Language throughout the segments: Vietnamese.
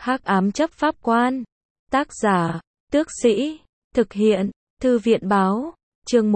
Hắc ám chấp pháp quan. Tác giả, Tước Sĩ. Thực hiện, Thư viện báo. Chương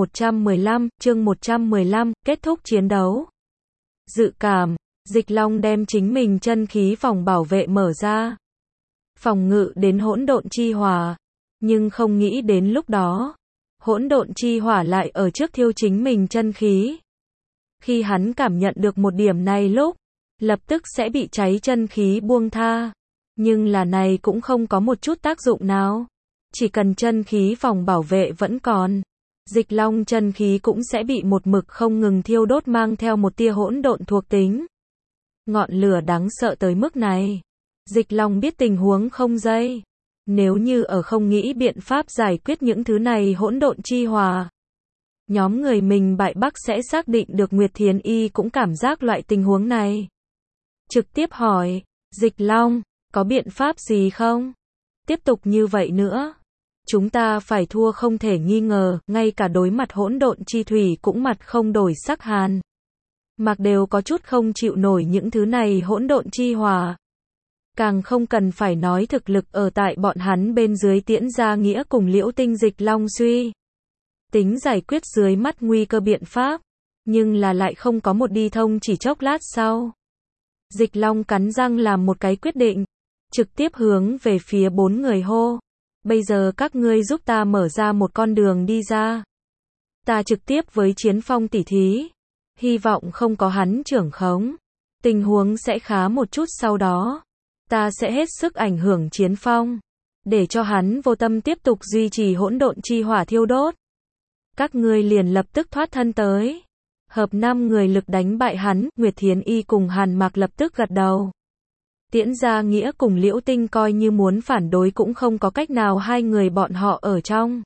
115, kết thúc chiến đấu. Dự cảm, Dịch Long đem chính mình chân khí vòng bảo vệ mở ra. Phòng ngự đến hỗn độn chi hỏa. Nhưng không nghĩ đến lúc đó, hỗn độn chi hỏa lại ở trước thiêu chính mình chân khí. Khi hắn cảm nhận được một điểm này lúc, lập tức sẽ bị cháy chân khí buông tha. Nhưng là này cũng không có một chút tác dụng nào. Chỉ cần chân khí vòng bảo vệ vẫn còn, Dịch Long chân khí cũng sẽ bị một mực không ngừng thiêu đốt mang theo một tia hỗn độn thuộc tính. Ngọn lửa đáng sợ tới mức này. Dịch Long biết tình huống không dây. Nếu như ở không nghĩ biện pháp giải quyết những thứ này hỗn độn chi hỏa, nhóm người mình bại bắc sẽ xác định được. Nguyệt Thiến Y cũng cảm giác loại tình huống này. Trực tiếp hỏi, Dịch Long, có biện pháp gì không? Tiếp tục như vậy nữa, chúng ta phải thua không thể nghi ngờ. Ngay cả đối mặt hỗn độn chi thủy cũng mặt không đổi sắc hàn. Mặc đều có chút không chịu nổi những thứ này hỗn độn chi hỏa. Càng không cần phải nói thực lực ở tại bọn hắn bên dưới Tiễn Gia Nghĩa cùng Liễu Tinh. Dịch Long suy tính giải quyết dưới mắt nguy cơ biện pháp, nhưng là lại không có một đi thông. Chỉ chốc lát sau, Dịch Long cắn răng làm một cái quyết định, trực tiếp hướng về phía bốn người hô, bây giờ các ngươi giúp ta mở ra một con đường đi ra. Ta trực tiếp với Chiến Phong tỉ thí, hy vọng không có hắn trưởng khống, tình huống sẽ khá một chút. Sau đó ta sẽ hết sức ảnh hưởng Chiến Phong, để cho hắn vô tâm tiếp tục duy trì hỗn độn chi hỏa thiêu đốt. Các ngươi liền lập tức thoát thân tới, hợp 5 người lực đánh bại hắn. Nguyệt Thiến Y cùng Hàn Mạc lập tức gật đầu. Tiễn Gia Nghĩa cùng Liễu Tinh coi như muốn phản đối cũng không có cách nào. Hai người bọn họ ở trong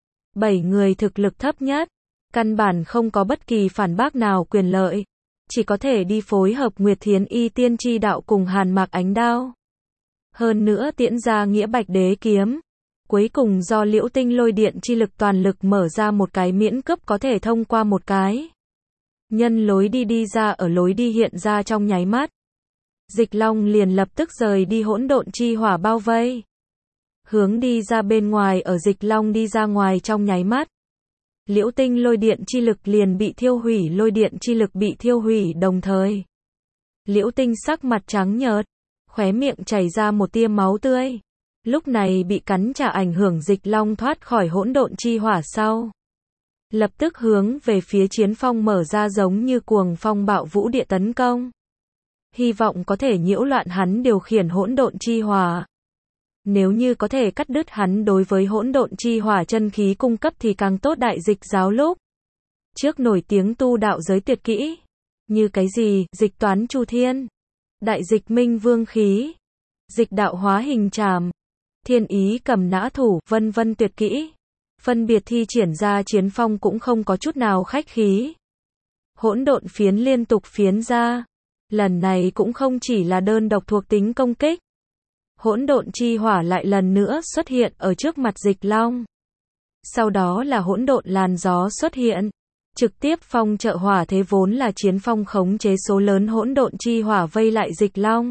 7 người thực lực thấp nhất, căn bản không có bất kỳ phản bác nào quyền lợi, chỉ có thể đi phối hợp Nguyệt Thiến Y tiên tri đạo cùng Hàn Mạc ánh đao. Hơn nữa Tiễn Gia Nghĩa bạch đế kiếm, cuối cùng do Liễu Tinh lôi điện chi lực toàn lực mở ra một cái miễn cướp có thể thông qua một cái nhân lối đi ra. Ở lối đi hiện ra trong nháy mắt, Dịch Long liền lập tức rời đi hỗn độn chi hỏa bao vây, hướng đi ra bên ngoài. Ở Dịch Long đi ra ngoài trong nháy mắt, Liễu Tinh lôi điện chi lực liền bị thiêu hủy. Lôi điện chi lực bị thiêu hủy đồng thời, Liễu Tinh sắc mặt trắng nhợt, khóe miệng chảy ra một tia máu tươi. Lúc này bị cắn trả ảnh hưởng. Dịch Long thoát khỏi hỗn độn chi hỏa sau, lập tức hướng về phía Chiến Phong mở ra giống như cuồng phong bạo vũ địa tấn công, hy vọng có thể nhiễu loạn hắn điều khiển hỗn độn chi hỏa. Nếu như có thể cắt đứt hắn đối với hỗn độn chi hỏa chân khí cung cấp thì càng tốt. Đại dịch giáo lúc trước nổi tiếng tu đạo giới tuyệt kỹ, như cái gì, dịch toán chu thiên, đại dịch minh vương khí, dịch đạo hóa hình trảm, thiên ý cầm nã thủ, vân vân tuyệt kỹ, phân biệt thi triển ra. Chiến Phong cũng không có chút nào khách khí. Hỗn độn phiến liên tục phiến ra. Lần này cũng không chỉ là đơn độc thuộc tính công kích. Hỗn độn chi hỏa lại lần nữa xuất hiện ở trước mặt Dịch Long. Sau đó là hỗn độn làn gió xuất hiện, trực tiếp phong trợ hỏa thế. Vốn là Chiến Phong khống chế số lớn hỗn độn chi hỏa vây lại Dịch Long.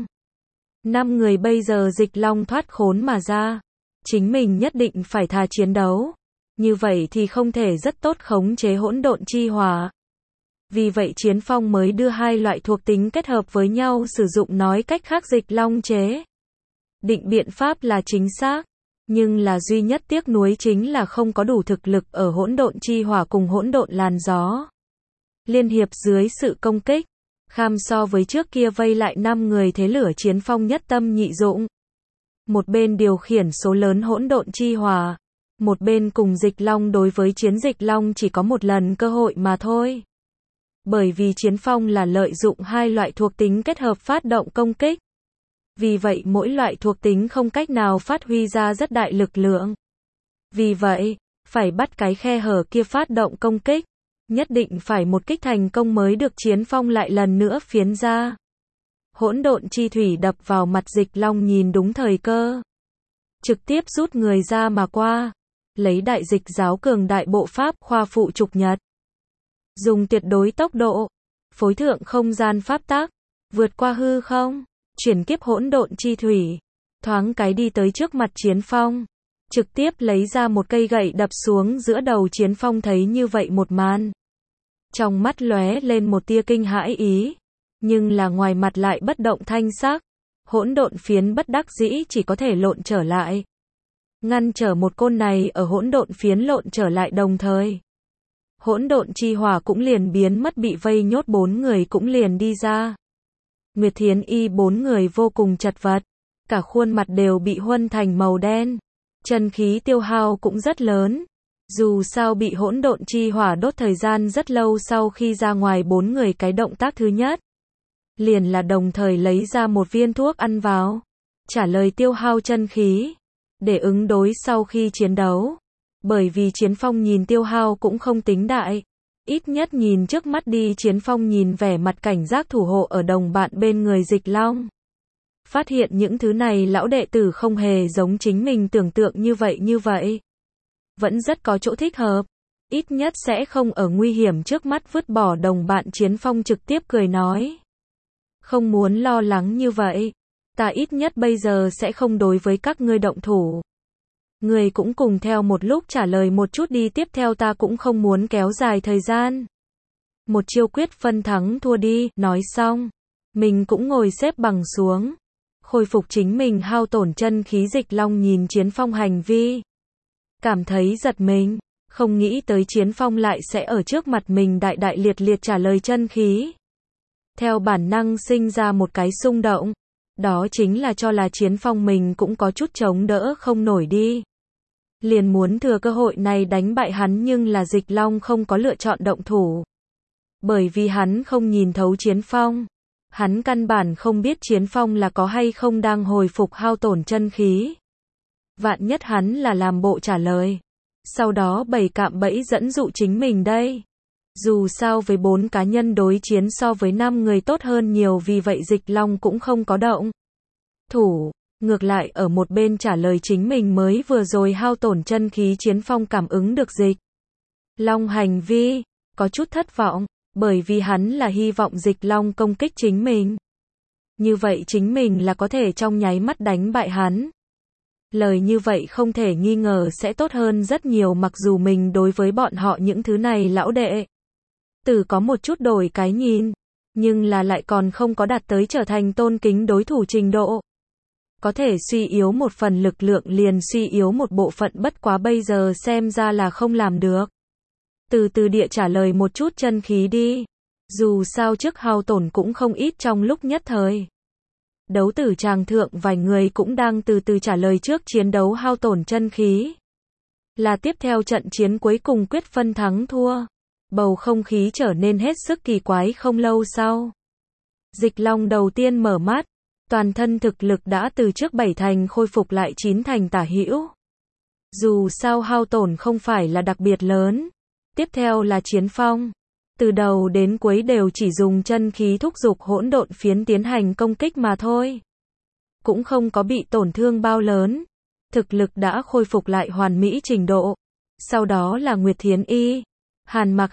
5 người bây giờ Dịch Long thoát khốn mà ra, chính mình nhất định phải thà chiến đấu. Như vậy thì không thể rất tốt khống chế hỗn độn chi hỏa. Vì vậy Chiến Phong mới đưa hai loại thuộc tính kết hợp với nhau sử dụng. Nói cách khác Dịch Long chế định biện pháp là chính xác, nhưng là duy nhất tiếc nuối chính là không có đủ thực lực ở hỗn độn chi hỏa cùng hỗn độn làn gió liên hiệp dưới sự công kích. Kham so với trước kia vây lại 5 người thế lửa. Chiến Phong nhất tâm nhị dụng, một bên điều khiển số lớn hỗn độn chi hỏa, một bên cùng Dịch Long đối với chiến. Dịch Long chỉ có một lần cơ hội mà thôi, bởi vì Chiến Phong là lợi dụng hai loại thuộc tính kết hợp phát động công kích. Vì vậy mỗi loại thuộc tính không cách nào phát huy ra rất đại lực lượng. Vì vậy, phải bắt cái khe hở kia phát động công kích. Nhất định phải một kích thành công mới được. Chiến Phong lại lần nữa phiến ra. Hỗn độn chi thủy đập vào mặt Dịch Long nhìn đúng thời cơ, trực tiếp rút người ra mà qua. Lấy đại dịch giáo cường đại bộ pháp khoa phụ trục nhật, dùng tuyệt đối tốc độ, phối thượng không gian pháp tắc, vượt qua hư không, chuyển kiếp hỗn độn chi thủy, thoáng cái đi tới trước mặt Chiến Phong, trực tiếp lấy ra một cây gậy đập xuống giữa đầu Chiến Phong. Thấy như vậy một màn, trong mắt lóe lên một tia kinh hãi ý, nhưng là ngoài mặt lại bất động thanh sắc. Hỗn độn phiến bất đắc dĩ chỉ có thể lộn trở lại, ngăn trở một côn này ở hỗn độn phiến lộn trở lại đồng thời. Hỗn độn chi hỏa cũng liền biến mất, bị vây nhốt 4 người cũng liền đi ra. Nguyệt Thiến Y 4 người vô cùng chật vật, cả khuôn mặt đều bị huân thành màu đen, chân khí tiêu hao cũng rất lớn. Dù sao bị hỗn độn chi hỏa đốt thời gian rất lâu, sau khi ra ngoài 4 người cái động tác thứ nhất liền là đồng thời lấy ra một viên thuốc ăn vào, trả lời tiêu hao chân khí, để ứng đối sau khi chiến đấu. Bởi vì Chiến Phong nhìn tiêu hao cũng không tính đại, ít nhất nhìn trước mắt đi. Chiến Phong nhìn vẻ mặt cảnh giác thủ hộ ở đồng bạn bên người Dịch Long, phát hiện những thứ này lão đệ tử không hề giống chính mình tưởng tượng như vậy, vẫn rất có chỗ thích hợp, ít nhất sẽ không ở nguy hiểm trước mắt vứt bỏ đồng bạn. Chiến Phong trực tiếp cười nói, không muốn lo lắng như vậy, ta ít nhất bây giờ sẽ không đối với các ngươi động thủ. Người cũng cùng theo một lúc trả lời một chút đi, tiếp theo ta cũng không muốn kéo dài thời gian. Một chiêu quyết phân thắng thua đi. Nói xong, mình cũng ngồi xếp bằng xuống, khôi phục chính mình hao tổn chân khí. Dịch Long nhìn Chiến Phong hành vi, cảm thấy giật mình, không nghĩ tới Chiến Phong lại sẽ ở trước mặt mình đại đại liệt liệt trả lời chân khí. Theo bản năng sinh ra một cái xung động, đó chính là cho là Chiến Phong mình cũng có chút chống đỡ không nổi đi. Liền muốn thừa cơ hội này đánh bại hắn, nhưng là Dịch Long không có lựa chọn động thủ. Bởi vì hắn không nhìn thấu Chiến Phong. Hắn căn bản không biết Chiến Phong là có hay không đang hồi phục hao tổn chân khí. Vạn nhất hắn là làm bộ trả lời, sau đó bày cạm bẫy dẫn dụ chính mình đây. Dù sao với 4 cá nhân đối chiến so với 5 người tốt hơn nhiều, vì vậy Dịch Long cũng không có động thủ, ngược lại ở một bên trả lời chính mình mới vừa rồi hao tổn chân khí. Chiến Phong cảm ứng được Dịch Long hành vi, có chút thất vọng, bởi vì hắn là hy vọng Dịch Long công kích chính mình. Như vậy chính mình là có thể trong nháy mắt đánh bại hắn. Lời như vậy không thể nghi ngờ sẽ tốt hơn rất nhiều, mặc dù mình đối với bọn họ những thứ này lão đệ tử có một chút đổi cái nhìn, nhưng là lại còn không có đạt tới trở thành tôn kính đối thủ trình độ. Có thể suy yếu một phần lực lượng liền suy yếu một bộ phận, bất quá bây giờ xem ra là không làm được. Từ từ địa trả lời một chút chân khí đi. Dù sao trước hao tổn cũng không ít trong lúc nhất thời. Đấu tử tràng thượng vài người cũng đang từ từ trả lời trước chiến đấu hao tổn chân khí. Là tiếp theo trận chiến cuối cùng quyết phân thắng thua. Bầu không khí trở nên hết sức kỳ quái. Không lâu sau, Dịch Long đầu tiên mở mắt, toàn thân thực lực đã từ trước 7 thành khôi phục lại 9 thành tả hữu. Dù sao hao tổn không phải là đặc biệt lớn. Tiếp theo là Chiến Phong, từ đầu đến cuối đều chỉ dùng chân khí thúc giục hỗn độn phiến tiến hành công kích mà thôi, cũng không có bị tổn thương bao lớn, thực lực đã khôi phục lại hoàn mỹ trình độ. Sau đó là Nguyệt Thiến Y, Hàn Mặc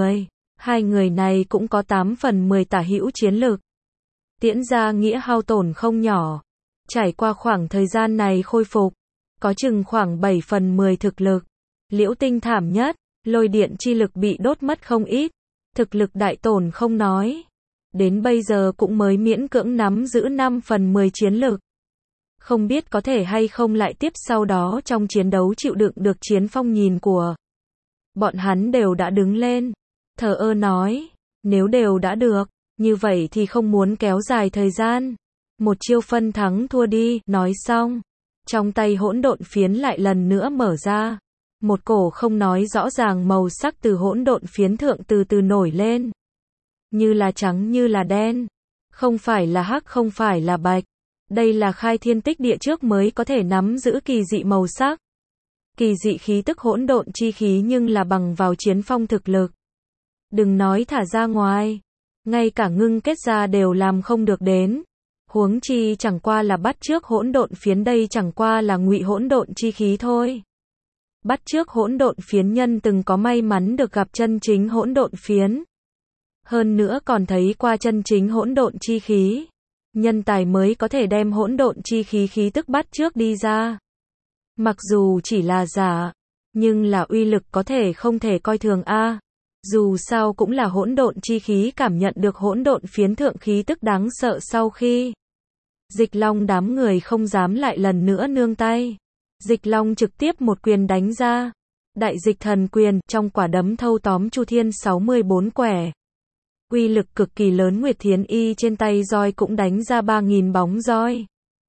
hai người này cũng có 8 phần 10 tả hữu chiến lực. Tiễn ra nghĩa hao tổn không nhỏ, trải qua khoảng thời gian này khôi phục, có chừng khoảng 7 phần 10 thực lực. Liễu Tinh thảm nhất, lôi điện chi lực bị đốt mất không ít, thực lực đại tổn không nói, đến bây giờ cũng mới miễn cưỡng nắm giữ 5 phần 10 chiến lực. Không biết có thể hay không lại tiếp sau đó trong chiến đấu chịu đựng được. Chiến Phong nhìn của bọn hắn đều đã đứng lên, thờ ơ nói, nếu đều đã được, như vậy thì không muốn kéo dài thời gian, một chiêu phân thắng thua đi. Nói xong, trong tay hỗn độn phiến lại lần nữa mở ra, một cổ không nói rõ ràng màu sắc từ hỗn độn phiến thượng từ từ nổi lên, như là trắng như là đen, không phải là hắc không phải là bạch. Đây là khai thiên tích địa trước mới có thể nắm giữ kỳ dị màu sắc, kỳ dị khí tức hỗn độn chi khí, nhưng là bằng vào Chiến Phong thực lực, đừng nói thả ra ngoài, ngay cả ngưng kết ra đều làm không được đến. Huống chi chẳng qua là bắt chước hỗn độn phiến, đây chẳng qua là ngụy hỗn độn chi khí thôi. Bắt chước hỗn độn phiến nhân từng có may mắn được gặp chân chính hỗn độn phiến, hơn nữa còn thấy qua chân chính hỗn độn chi khí. nhân tài mới có thể đem hỗn độn chi khí khí tức bắt trước đi ra. Mặc dù chỉ là giả, nhưng là uy lực có thể không thể coi thường a. Dù sao cũng là hỗn độn chi khí, cảm nhận được hỗn độn phiến thượng khí tức đáng sợ sau khi Dịch Long đám người không dám lại lần nữa nương tay. Dịch Long trực tiếp một quyền đánh ra. Đại dịch thần quyền, trong quả đấm thâu tóm Chu Thiên 64 quẻ. Uy lực cực kỳ lớn, Nguyệt Thiến Y trên tay roi cũng đánh ra 3.000 bóng roi.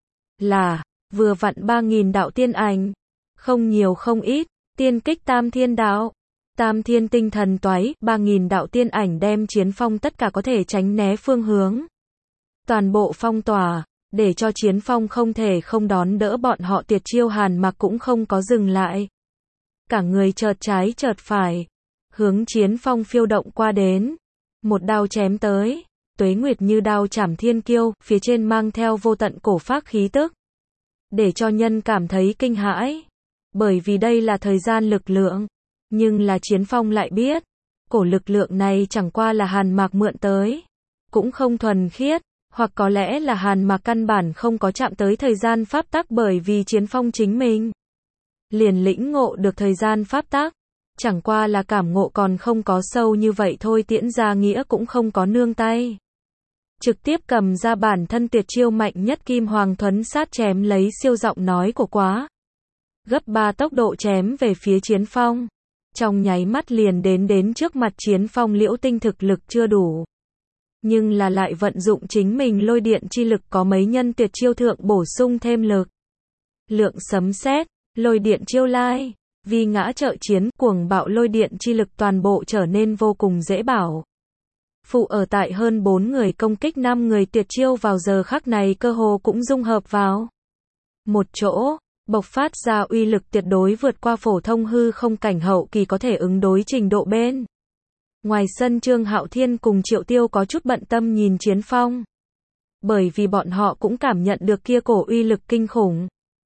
Là, vừa vặn 3.000 đạo tiên ảnh. Không nhiều không ít, tiên kích tam thiên đạo. Tam thiên tinh thần toái, 3.000 đạo tiên ảnh đem Chiến Phong tất cả có thể tránh né phương hướng. Toàn bộ phong tỏa, để cho Chiến Phong không thể không đón đỡ bọn họ tuyệt chiêu. Hàn Mặc cũng không có dừng lại. Cả người chợt trái chợt phải, hướng Chiến Phong phiêu động qua đến. Một đao chém tới, Tuế Nguyệt như đao chảm thiên kiêu, phía trên mang theo vô tận cổ phác khí tức. Để cho nhân cảm thấy kinh hãi. Bởi vì đây là thời gian lực lượng. Nhưng là Chiến Phong lại biết, cổ lực lượng này chẳng qua là Hàn Mạc mượn tới. Cũng không thuần khiết, hoặc có lẽ là Hàn Mạc căn bản không có chạm tới thời gian pháp tắc, bởi vì Chiến Phong chính mình liền lĩnh ngộ được thời gian pháp tắc. Chẳng qua là cảm ngộ còn không có sâu như vậy thôi. Tiễn Gia Nghĩa cũng không có nương tay. Trực tiếp cầm ra bản thân tuyệt chiêu mạnh nhất Kim Hoàng Thuấn Sát, chém lấy siêu giọng nói của quá gấp 3 tốc độ chém về phía Chiến Phong. Trong nháy mắt liền đến trước mặt Chiến Phong. Liễu Tinh thực lực chưa đủ, nhưng là lại vận dụng chính mình lôi điện chi lực, có mấy nhân tuyệt chiêu thượng bổ sung thêm lực lượng. Sấm sét, lôi điện chiêu lai, vi ngã trợ chiến, cuồng bạo lôi điện chi lực toàn bộ trở nên vô cùng dễ bảo. Phụ ở tại hơn 4 người công kích 5 người tuyệt chiêu vào giờ khắc này cơ hồ cũng dung hợp vào một chỗ, bộc phát ra uy lực tuyệt đối vượt qua phổ thông hư không cảnh hậu kỳ có thể ứng đối trình độ bên. Ngoài sân Trương Hạo Thiên cùng Triệu Tiêu có chút bận tâm nhìn Chiến Phong. Bởi vì bọn họ cũng cảm nhận được kia cổ uy lực kinh khủng.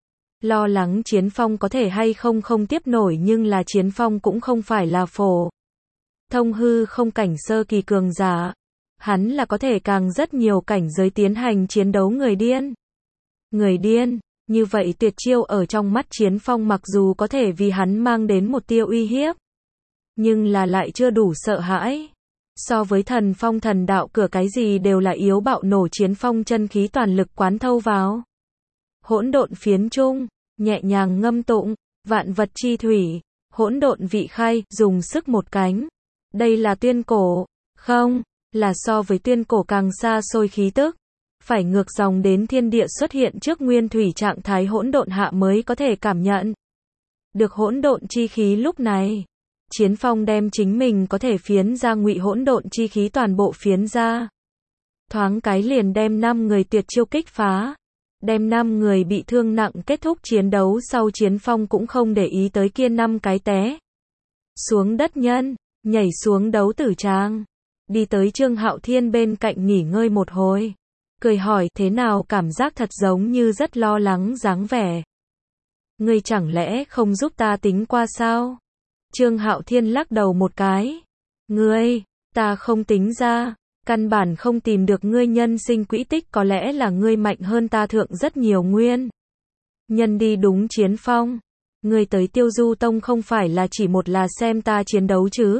Lo lắng Chiến Phong có thể hay không tiếp nổi, nhưng là Chiến Phong cũng không phải là phổ thông hư không cảnh sơ kỳ cường giả. Hắn là có thể càng rất nhiều cảnh giới tiến hành chiến đấu người điên. Người điên, như vậy tuyệt chiêu ở trong mắt Chiến Phong mặc dù có thể vì hắn mang đến một tia uy hiếp, nhưng là lại chưa đủ sợ hãi. So với Thần Phong thần đạo cửa cái gì đều là yếu bạo nổ. Chiến Phong chân khí toàn lực quán thâu vào hỗn độn phiến trung, nhẹ nhàng ngâm tụng, vạn vật chi thủy, hỗn độn vị khai, dùng sức một cánh. Đây là tuyên cổ, không, là so với tuyên cổ càng xa xôi khí tức. Phải ngược dòng đến thiên địa xuất hiện trước nguyên thủy trạng thái hỗn độn hạ mới có thể cảm nhận được hỗn độn chi khí. Lúc này, Chiến Phong đem chính mình có thể phiến ra ngụy hỗn độn chi khí toàn bộ phiến ra. Thoáng cái liền đem 5 người tuyệt chiêu kích phá. Đem 5 người bị thương nặng. Kết thúc chiến đấu sau, Chiến Phong cũng không để ý tới kia 5 cái té xuống đất nhân, nhảy xuống đấu tử tràng, đi tới Trương Hạo Thiên bên cạnh nghỉ ngơi một hồi, cười hỏi thế nào, cảm giác thật giống như rất lo lắng dáng vẻ. Ngươi chẳng lẽ không giúp ta tính qua sao? Trương Hạo Thiên lắc đầu một cái. Ngươi, ta không tính ra, căn bản không tìm được ngươi nhân sinh quỹ tích, có lẽ là ngươi mạnh hơn ta thượng rất nhiều nguyên nhân đi. Đúng Chiến Phong, ngươi tới Tiêu Du Tông không phải là chỉ một là xem ta chiến đấu chứ?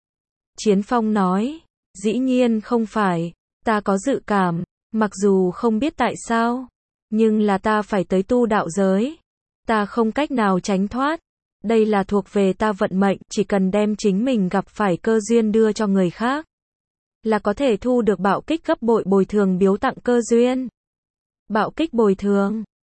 Chiến Phong nói, dĩ nhiên không phải, ta có dự cảm, mặc dù không biết tại sao, nhưng là ta phải tới tu đạo giới. Ta không cách nào tránh thoát. Đây là thuộc về ta vận mệnh, chỉ cần đem chính mình gặp phải cơ duyên đưa cho người khác, là có thể thu được bạo kích gấp bội bồi thường biếu tặng cơ duyên. Bạo kích bồi thường,